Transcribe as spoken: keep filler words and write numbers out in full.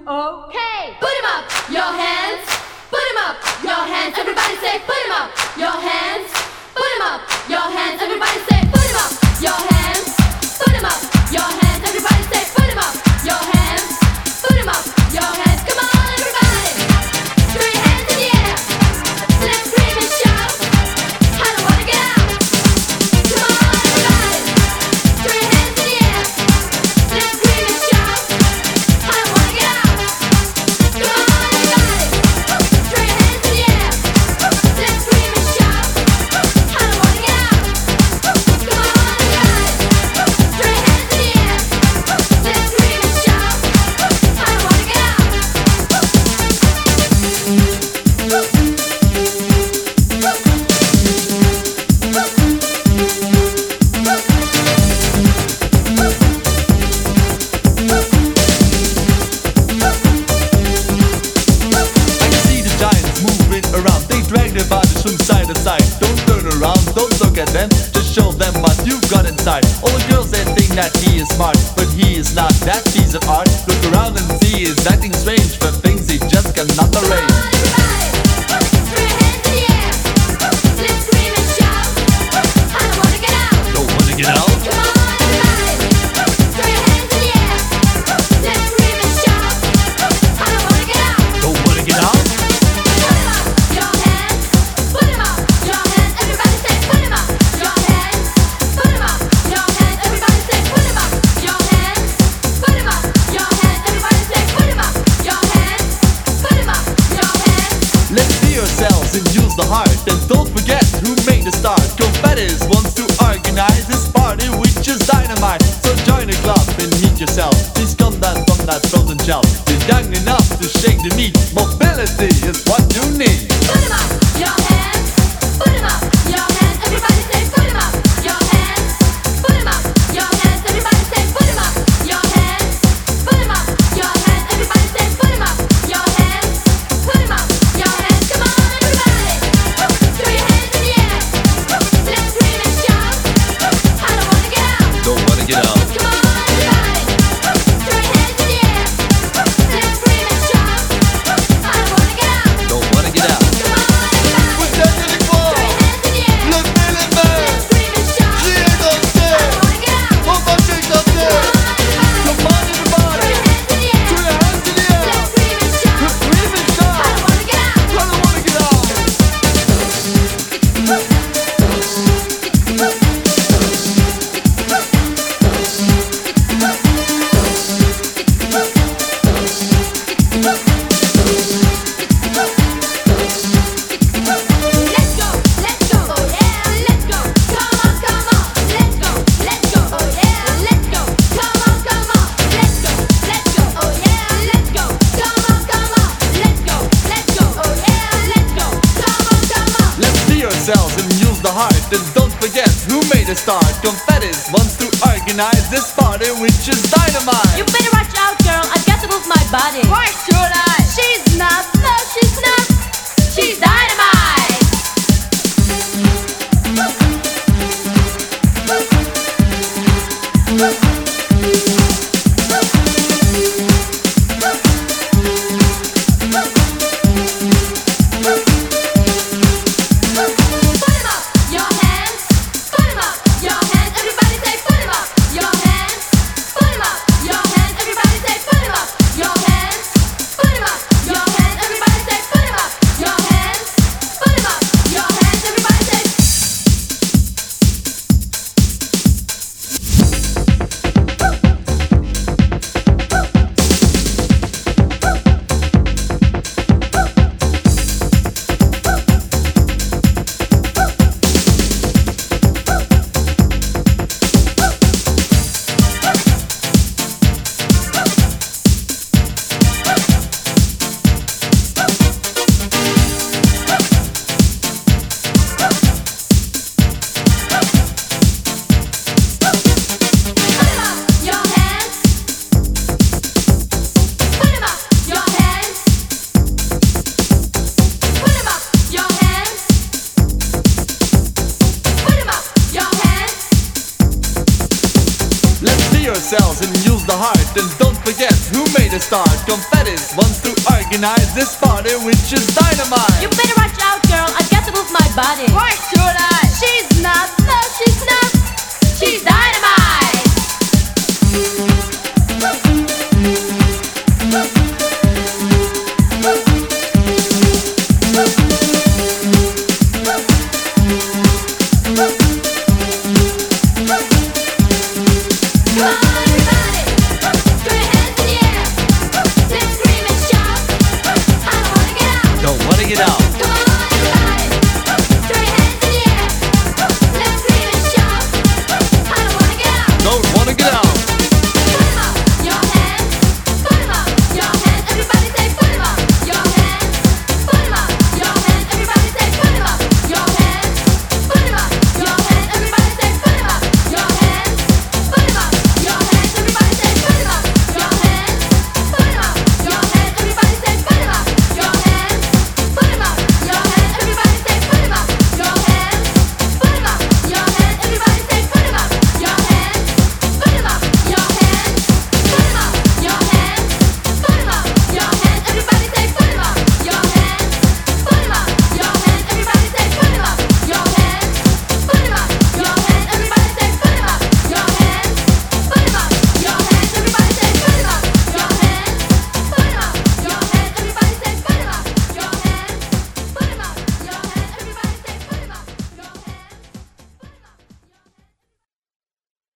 Okay. Put 'em up, your hands. Put 'em up, your hands. Everybody say, put 'em up, your hands. Put 'em up, your hands. Everybody say, put 'em up, your hands. Put 'em up, your hands. Everybody say, put 'em up, your hands. Put 'em up, your hands. Come on, everybody. Throw your hands in the air. Let's scream and shout. I don't wanna get out. Come on, everybody. Throw your hands in the air. Let's scream and shout. I don't wanna get out. Come on, everybody. Throw your hands in the air. Let's scream and shout. I don't wanna get out. Come on, everybody. Throw your hands in the air. Let's scream and shout. I don't wanna get out. I can see the giants moving around. They drag their bodies from side to side. Don't turn around, don't look at them. Just show them what you've got inside. All the girls they think that he is smart, but he is not that piece of art. Look around and see he's acting strange for things he just cannot arrange. Don't wanna get out. Don't wanna get out. Let's be ourselves and use the heart. And don't forget who made the start. Confettis wants to organize this party which is dynamite. So join the club and meet yourself. Please come down from that frozen shelf. You're young enough to shake the meat. Mobility is what you need. Don't wanna get out. Come on, everybody, throw your hands in the air. Let's scream and shout. I don't wanna get out. Don't wanna get out. Come on, everybody, We're dancing the throw your hands in the air. Le feeling man. Let's scream and shout. She ain't I upstairs. don't wanna get out. On va shake up there. Come on everybody. Throw your hands in the Throw air. your hands in the air. Let's scream and shout. Let's scream and shout. I don't wanna get out. I don't wanna get out. Let's go, let's go, oh yeah, let's go. Come on, come on, let's go, let's go, oh yeah, let's go. Come on, come on, let's go, let's go, oh yeah, let's go. Come on, come on, let's go, let's go, oh yeah, let's go. Come on, come on. Let's be ourselves and use the heart. And don't forget who made the start. Confettis wants to organize this party which is dynamite. You better watch out, girl. I've got to move my body. Why should I? She's not. No, she's not. She's dynamite. Put 'em up, your hands. Put 'em up, your hands. Everybody say, put 'em up, your hands. Put 'em up, your hands. Everybody say, put 'em up, your hands. Put 'em up, your hands. Everybody say, put 'em up, your hands. Put 'em up, your hands. Everybody say. Put 'em up, your hands. Put 'em up, your hands. Put 'em up, your hands. Put 'em up, your hands. Let's be ourselves and use the heart. And don't forget who made a start? Confettis wants to organize this party, which is dynamite. You better watch out, girl, I got to move my body. Why should I? She's not, no she's not, she's dynamite.